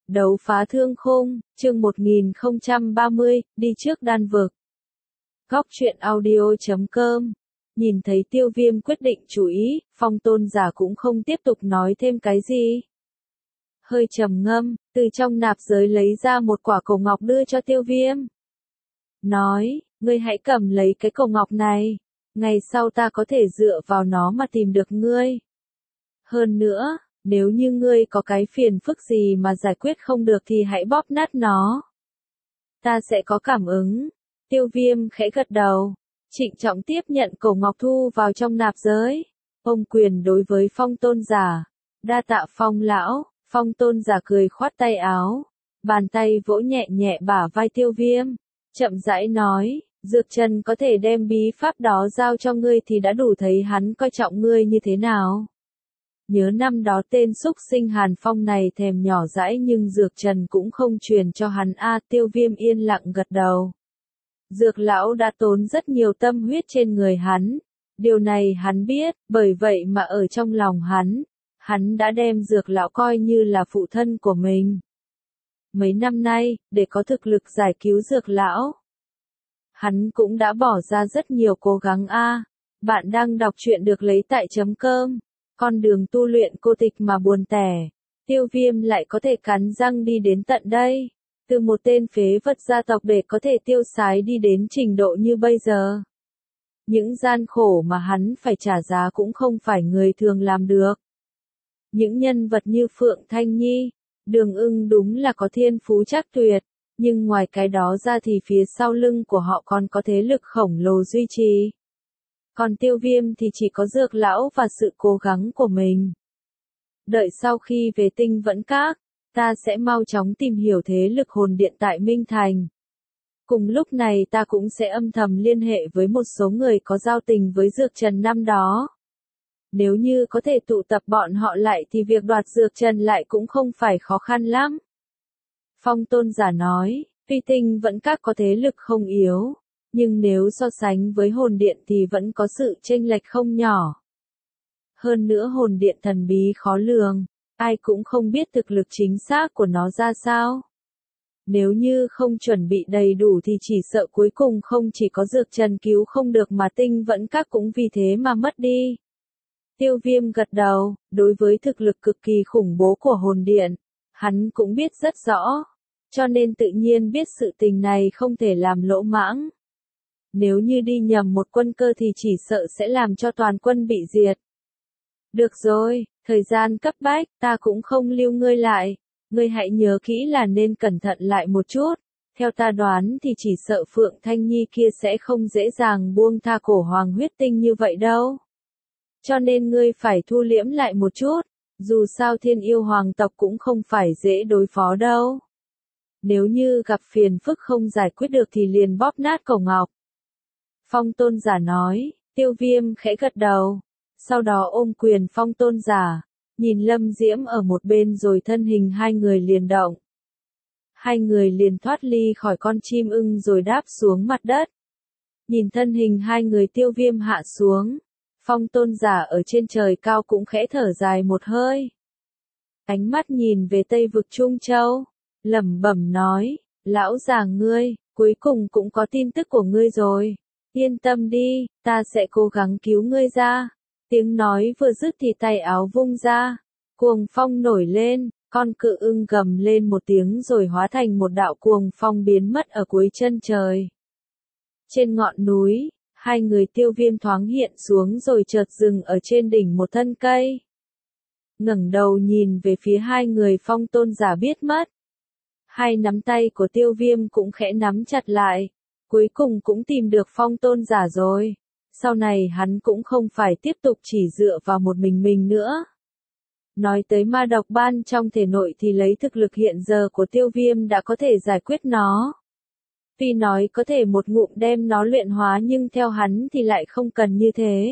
Đấu phá thương khung, chương 1030, đi trước đan vực. Góc truyện audio.com. Nhìn thấy Tiêu Viêm quyết định chú ý, Phong Tôn giả cũng không tiếp tục nói thêm cái gì. Hơi trầm ngâm, từ trong nạp giới lấy ra một quả cầu ngọc đưa cho Tiêu Viêm. Nói, ngươi hãy cầm lấy cái cầu ngọc này, ngày sau ta có thể dựa vào nó mà tìm được ngươi. Hơn nữa, nếu như ngươi có cái phiền phức gì mà giải quyết không được thì hãy bóp nát nó. Ta sẽ có cảm ứng. Tiêu Viêm khẽ gật đầu, trịnh trọng tiếp nhận cổ ngọc thu vào trong nạp giới. Ôm quyền đối với Phong Tôn giả. Đa tạ Phong lão. Phong Tôn giả cười khoát tay áo, bàn tay vỗ nhẹ nhẹ bả vai Tiêu Viêm, chậm rãi nói, Dược Trần có thể đem bí pháp đó giao cho ngươi thì đã đủ thấy hắn coi trọng ngươi như thế nào. Nhớ năm đó tên xúc sinh Hàn Phong này thèm nhỏ dãi nhưng Dược Trần cũng không truyền cho hắn Tiêu Viêm yên lặng gật đầu. Dược lão đã tốn rất nhiều tâm huyết trên người hắn, điều này hắn biết, bởi vậy mà ở trong lòng hắn đã đem Dược lão coi như là phụ thân của mình. Mấy năm nay, để có thực lực giải cứu Dược lão, hắn cũng đã bỏ ra rất nhiều cố gắng Bạn đang đọc truyện được lấy tại .com. Con đường tu luyện cô tịch mà buồn tẻ, Tiêu Viêm lại có thể cắn răng đi đến tận đây. Từ một tên phế vật gia tộc để có thể tiêu sái đi đến trình độ như bây giờ. Những gian khổ mà hắn phải trả giá cũng không phải người thường làm được. Những nhân vật như Phượng Thanh Nhi, Đường Ưng đúng là có thiên phú trác tuyệt, nhưng ngoài cái đó ra thì phía sau lưng của họ còn có thế lực khổng lồ duy trì. Còn Tiêu Viêm thì chỉ có Dược lão và sự cố gắng của mình. Đợi sau khi về Tinh Vẫn Các, ta sẽ mau chóng tìm hiểu thế lực hồn điện tại Minh Thành. Cùng lúc này ta cũng sẽ âm thầm liên hệ với một số người có giao tình với Dược Trần năm đó. Nếu như có thể tụ tập bọn họ lại thì việc đoạt Dược Trần lại cũng không phải khó khăn lắm. Phong Tôn giả nói, tuy Tinh Vẫn Các có thế lực không yếu, nhưng nếu so sánh với hồn điện thì vẫn có sự chênh lệch không nhỏ. Hơn nữa hồn điện thần bí khó lường, ai cũng không biết thực lực chính xác của nó ra sao. Nếu như không chuẩn bị đầy đủ thì chỉ sợ cuối cùng không chỉ có Dược Trần cứu không được mà Tinh Vẫn Các cũng vì thế mà mất đi. Tiêu Viêm gật đầu, đối với thực lực cực kỳ khủng bố của hồn điện, hắn cũng biết rất rõ, cho nên tự nhiên biết sự tình này không thể làm lỗ mãng. Nếu như đi nhầm một quân cơ thì chỉ sợ sẽ làm cho toàn quân bị diệt. Được rồi, thời gian cấp bách, ta cũng không lưu ngươi lại. Ngươi hãy nhớ kỹ là nên cẩn thận lại một chút. Theo ta đoán thì chỉ sợ Phượng Thanh Nhi kia sẽ không dễ dàng buông tha cổ hoàng huyết tinh như vậy đâu. Cho nên ngươi phải thu liễm lại một chút. Dù sao Thiên Yêu hoàng tộc cũng không phải dễ đối phó đâu. Nếu như gặp phiền phức không giải quyết được thì liền bóp nát cầu ngọc. Phong Tôn giả nói, Tiêu Viêm khẽ gật đầu. Sau đó ôm quyền Phong Tôn giả, nhìn Lâm Diễm ở một bên rồi thân hình hai người liền động. Hai người liền thoát ly khỏi con chim ưng rồi đáp xuống mặt đất. Nhìn thân hình hai người Tiêu Viêm hạ xuống, Phong Tôn giả ở trên trời cao cũng khẽ thở dài một hơi. Ánh mắt nhìn về Tây vực Trung Châu, lẩm bẩm nói, lão già ngươi, cuối cùng cũng có tin tức của ngươi rồi. Yên tâm đi, ta sẽ cố gắng cứu ngươi ra. Tiếng nói vừa dứt thì tay áo vung ra, cuồng phong nổi lên, con cự ưng gầm lên một tiếng rồi hóa thành một đạo cuồng phong biến mất ở cuối chân trời. Trên ngọn núi, hai người Tiêu Viêm thoáng hiện xuống rồi chợt dừng ở trên đỉnh một thân cây. Ngẩng đầu nhìn về phía hai người Phong Tôn giả biết mất. Hai nắm tay của Tiêu Viêm cũng khẽ nắm chặt lại, cuối cùng cũng tìm được Phong Tôn giả rồi. Sau này hắn cũng không phải tiếp tục chỉ dựa vào một mình nữa. Nói tới ma độc ban trong thể nội thì lấy thực lực hiện giờ của Tiêu Viêm đã có thể giải quyết nó. Tuy nói có thể một ngụm đem nó luyện hóa nhưng theo hắn thì lại không cần như thế.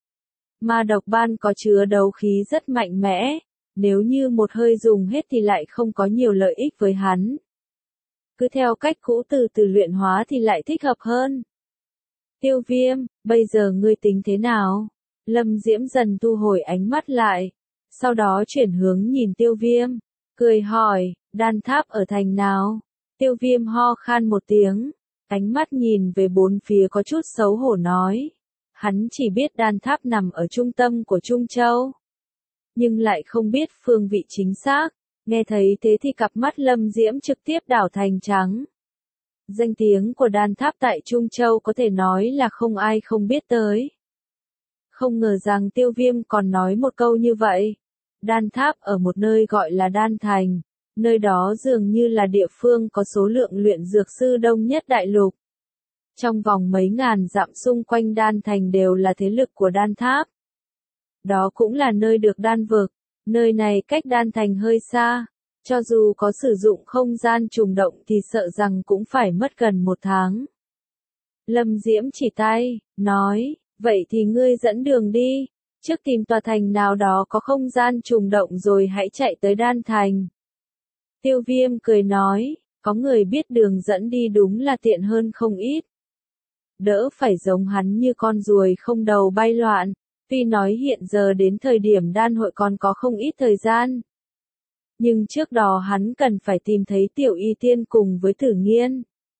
Ma độc ban có chứa đấu khí rất mạnh mẽ, nếu như một hơi dùng hết thì lại không có nhiều lợi ích với hắn. Cứ theo cách cũ từ từ luyện hóa thì lại thích hợp hơn. Tiêu Viêm, bây giờ ngươi tính thế nào? Lâm Diễm dần thu hồi ánh mắt lại, sau đó chuyển hướng nhìn Tiêu Viêm, cười hỏi, Đan tháp ở thành nào? Tiêu Viêm ho khan một tiếng, ánh mắt nhìn về bốn phía có chút xấu hổ nói. Hắn chỉ biết đan tháp nằm ở trung tâm của Trung Châu, nhưng lại không biết phương vị chính xác. Nghe thấy thế thì cặp mắt Lâm Diễm trực tiếp đảo thành trắng. Danh tiếng của đan tháp tại Trung Châu có thể nói là không ai không biết tới. Không ngờ rằng Tiêu Viêm còn nói một câu như vậy. Đan tháp ở một nơi gọi là Đan Thành, nơi đó dường như là địa phương có số lượng luyện dược sư đông nhất đại lục. Trong vòng mấy ngàn dặm xung quanh Đan Thành đều là thế lực của đan tháp. Đó cũng là nơi được đan vực, nơi này cách Đan Thành hơi xa, cho dù có sử dụng không gian trùng động thì sợ rằng cũng phải mất gần 1 tháng. Lâm Diễm chỉ tay, nói, vậy thì ngươi dẫn đường đi, trước tìm tòa thành nào đó có không gian trùng động rồi hãy chạy tới Đan Thành. Tiêu Viêm cười nói, có người biết đường dẫn đi đúng là tiện hơn không ít. Đỡ phải giống hắn như con ruồi không đầu bay loạn, tuy nói hiện giờ đến thời điểm đan hội còn có không ít thời gian. Nhưng trước đó hắn cần phải tìm thấy Tiểu Y Tiên cùng với Tử Nghiên.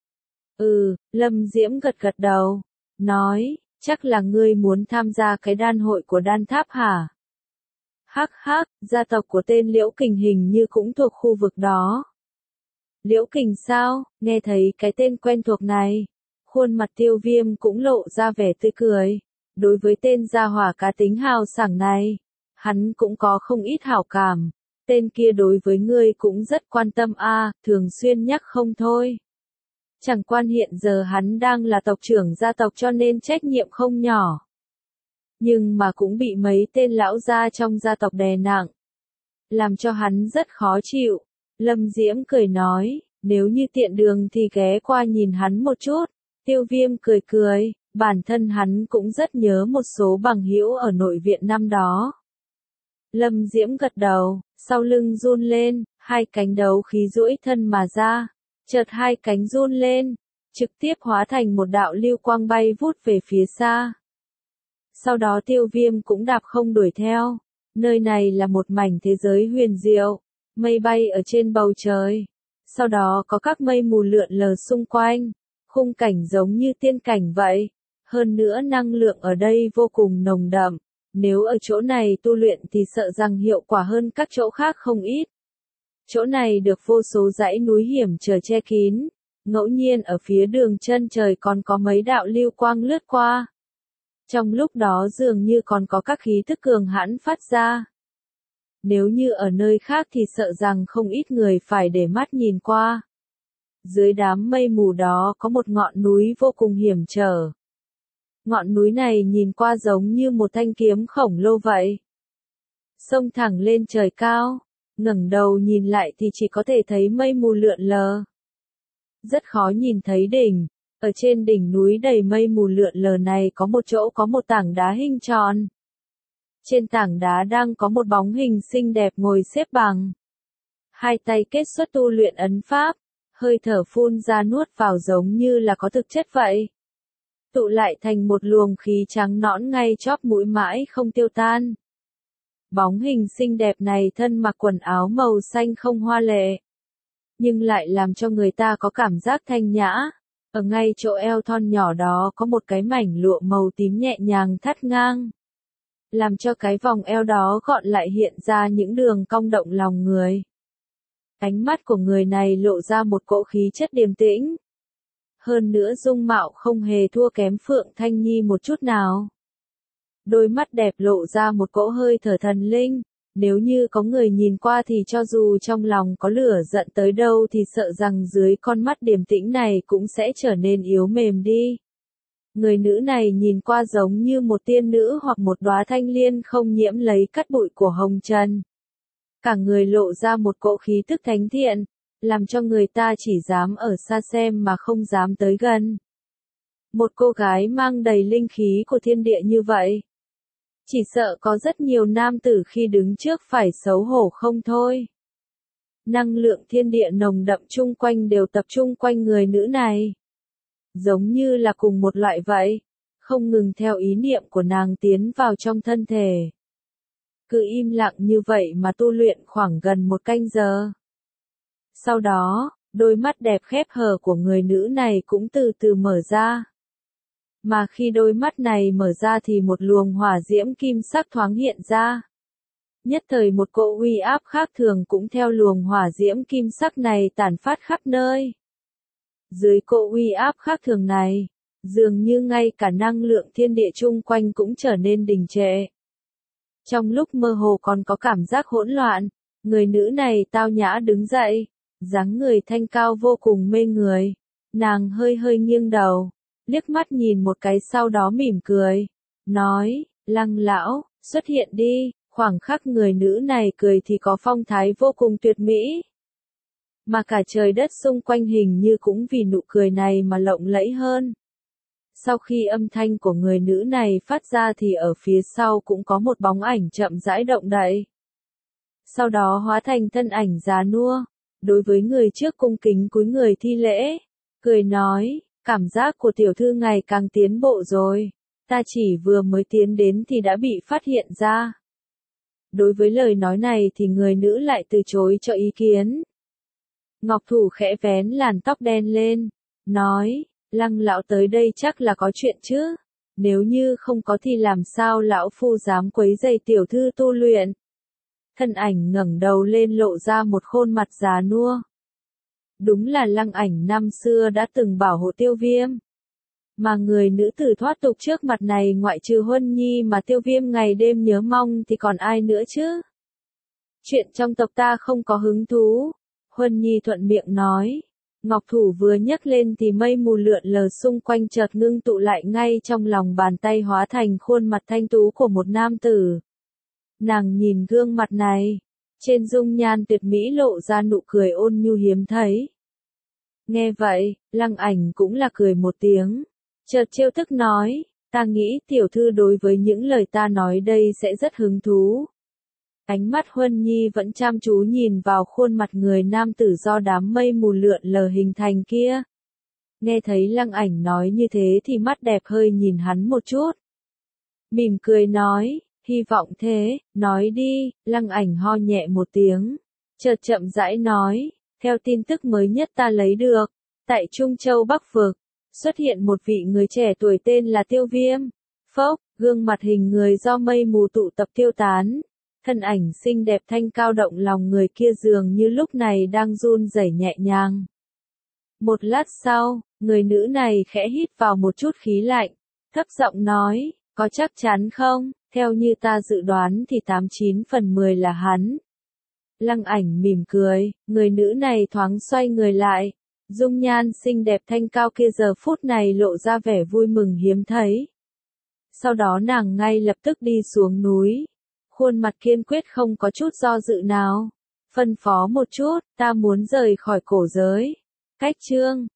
Lâm Diễm gật gật đầu, nói, chắc là ngươi muốn tham gia cái đan hội của đan tháp hả? Hắc hắc, gia tộc của tên Liễu Kình hình như cũng thuộc khu vực đó. Liễu Kình sao? Nghe thấy cái tên quen thuộc này, khuôn mặt Tiêu Viêm cũng lộ ra vẻ tươi cười. Đối với tên gia hỏa cá tính hào sảng này, hắn cũng có không ít hảo cảm. Tên kia đối với ngươi cũng rất quan tâm thường xuyên nhắc không thôi. Chẳng quan hiện giờ hắn đang là tộc trưởng gia tộc cho nên trách nhiệm không nhỏ. Nhưng mà cũng bị mấy tên lão gia trong gia tộc đè nặng, làm cho hắn rất khó chịu. Lâm Diễm cười nói, nếu như tiện đường thì ghé qua nhìn hắn một chút. Tiêu Viêm cười cười, bản thân hắn cũng rất nhớ một số bằng hữu ở nội viện năm đó. Lâm Diễm gật đầu, sau lưng run lên, hai cánh đấu khí duỗi thân mà ra, chợt hai cánh run lên, trực tiếp hóa thành một đạo lưu quang bay vút về phía xa. Sau đó Tiêu Viêm cũng đạp không đuổi theo, nơi này là một mảnh thế giới huyền diệu, mây bay ở trên bầu trời, sau đó có các mây mù lượn lờ xung quanh, khung cảnh giống như tiên cảnh vậy, hơn nữa năng lượng ở đây vô cùng nồng đậm. Nếu ở chỗ này tu luyện thì sợ rằng hiệu quả hơn các chỗ khác không ít. Chỗ này được vô số dãy núi hiểm trở che kín, ngẫu nhiên ở phía đường chân trời còn có mấy đạo lưu quang lướt qua. Trong lúc đó dường như còn có các khí thức cường hãn phát ra. Nếu như ở nơi khác thì sợ rằng không ít người phải để mắt nhìn qua. Dưới đám mây mù đó có một ngọn núi vô cùng hiểm trở. Ngọn núi này nhìn qua giống như một thanh kiếm khổng lồ vậy. Xông thẳng lên trời cao, ngẩng đầu nhìn lại thì chỉ có thể thấy mây mù lượn lờ. Rất khó nhìn thấy đỉnh, ở trên đỉnh núi đầy mây mù lượn lờ này có một chỗ có một tảng đá hình tròn. Trên tảng đá đang có một bóng hình xinh đẹp ngồi xếp bằng. Hai tay kết xuất tu luyện ấn pháp, hơi thở phun ra nuốt vào giống như là có thực chất vậy. Tụ lại thành một luồng khí trắng nõn ngay chóp mũi mãi không tiêu tan. Bóng hình xinh đẹp này thân mặc quần áo màu xanh không hoa lệ, nhưng lại làm cho người ta có cảm giác thanh nhã. Ở ngay chỗ eo thon nhỏ đó có một cái mảnh lụa màu tím nhẹ nhàng thắt ngang, làm cho cái vòng eo đó gọn lại hiện ra những đường cong động lòng người. Ánh mắt của người này lộ ra một cỗ khí chất điềm tĩnh. Hơn nữa dung mạo không hề thua kém Phượng Thanh Nhi một chút nào. Đôi mắt đẹp lộ ra một cỗ hơi thở thần linh, nếu như có người nhìn qua thì cho dù trong lòng có lửa giận tới đâu thì sợ rằng dưới con mắt điềm tĩnh này cũng sẽ trở nên yếu mềm đi. Người nữ này nhìn qua giống như một tiên nữ hoặc một đóa thanh liên không nhiễm lấy cát bụi của hồng trần. Cả người lộ ra một cỗ khí tức thánh thiện, làm cho người ta chỉ dám ở xa xem mà không dám tới gần. Một cô gái mang đầy linh khí của thiên địa như vậy, chỉ sợ có rất nhiều nam tử khi đứng trước phải xấu hổ không thôi. Năng lượng thiên địa nồng đậm chung quanh đều tập trung quanh người nữ này. Giống như là cùng một loại vậy, không ngừng theo ý niệm của nàng tiến vào trong thân thể. Cứ im lặng như vậy mà tu luyện khoảng gần 1 canh giờ. Sau đó, đôi mắt đẹp khép hờ của người nữ này cũng từ từ mở ra. Mà khi đôi mắt này mở ra thì một luồng hỏa diễm kim sắc thoáng hiện ra. Nhất thời một cỗ uy áp khác thường cũng theo luồng hỏa diễm kim sắc này tản phát khắp nơi. Dưới cỗ uy áp khác thường này, dường như ngay cả năng lượng thiên địa chung quanh cũng trở nên đình trệ. Trong lúc mơ hồ còn có cảm giác hỗn loạn, người nữ này tao nhã đứng dậy, dáng người thanh cao vô cùng mê người. Nàng hơi hơi nghiêng đầu, liếc mắt nhìn một cái sau đó mỉm cười, nói, Lăng lão, xuất hiện đi. Khoảng khắc người nữ này cười thì có phong thái vô cùng tuyệt mỹ. Mà cả trời đất xung quanh hình như cũng vì nụ cười này mà lộng lẫy hơn. Sau khi âm thanh của người nữ này phát ra thì ở phía sau cũng có một bóng ảnh chậm rãi động đậy. Sau đó hóa thành thân ảnh già nua, đối với người trước cung kính cúi người thi lễ, cười nói, cảm giác của tiểu thư ngày càng tiến bộ rồi, ta chỉ vừa mới tiến đến thì đã bị phát hiện ra. Đối với lời nói này thì người nữ lại từ chối cho ý kiến. Ngọc thủ khẽ vén làn tóc đen lên, nói, Lăng lão tới đây chắc là có chuyện chứ, nếu như không có thì làm sao lão phu dám quấy rầy tiểu thư tu luyện. Thân ảnh ngẩng đầu lên lộ ra một khuôn mặt già nua. Đúng là Lăng Ảnh năm xưa đã từng bảo hộ Tiêu Viêm. Mà người nữ tử thoát tục trước mặt này ngoại trừ Huân Nhi mà Tiêu Viêm ngày đêm nhớ mong thì còn ai nữa chứ? Chuyện trong tộc ta không có hứng thú. Huân Nhi thuận miệng nói. Ngọc thủ vừa nhấc lên thì mây mù lượn lờ xung quanh chợt ngưng tụ lại ngay trong lòng bàn tay hóa thành khuôn mặt thanh tú của một nam tử. Nàng nhìn gương mặt này, trên dung nhan tuyệt mỹ lộ ra nụ cười ôn nhu hiếm thấy. Nghe vậy, Lăng Ảnh cũng là cười một tiếng. Chợt trêu tức nói, ta nghĩ tiểu thư đối với những lời ta nói đây sẽ rất hứng thú. Ánh mắt Huân Nhi vẫn chăm chú nhìn vào khuôn mặt người nam tử do đám mây mù lượn lờ hình thành kia. Nghe thấy Lăng Ảnh nói như thế thì mắt đẹp hơi nhìn hắn một chút. Mỉm cười nói, hy vọng thế, nói đi, Lăng Ảnh ho nhẹ một tiếng. Chợt chậm rãi nói, theo tin tức mới nhất ta lấy được, tại Trung Châu Bắc Vực, xuất hiện một vị người trẻ tuổi tên là Tiêu Viêm. Phốc, gương mặt hình người do mây mù tụ tập tiêu tán. Thân ảnh xinh đẹp thanh cao động lòng người kia dường như lúc này đang run rẩy nhẹ nhàng. Một lát sau, người nữ này khẽ hít vào một chút khí lạnh, thấp giọng nói, có chắc chắn không? Theo như ta dự đoán thì 89/10 là hắn. Lăng Ảnh mỉm cười, người nữ này thoáng xoay người lại. Dung nhan xinh đẹp thanh cao kia giờ phút này lộ ra vẻ vui mừng hiếm thấy. Sau đó nàng ngay lập tức đi xuống núi. Khuôn mặt kiên quyết không có chút do dự nào. Phân phó một chút, ta muốn rời khỏi cổ giới. Cách chương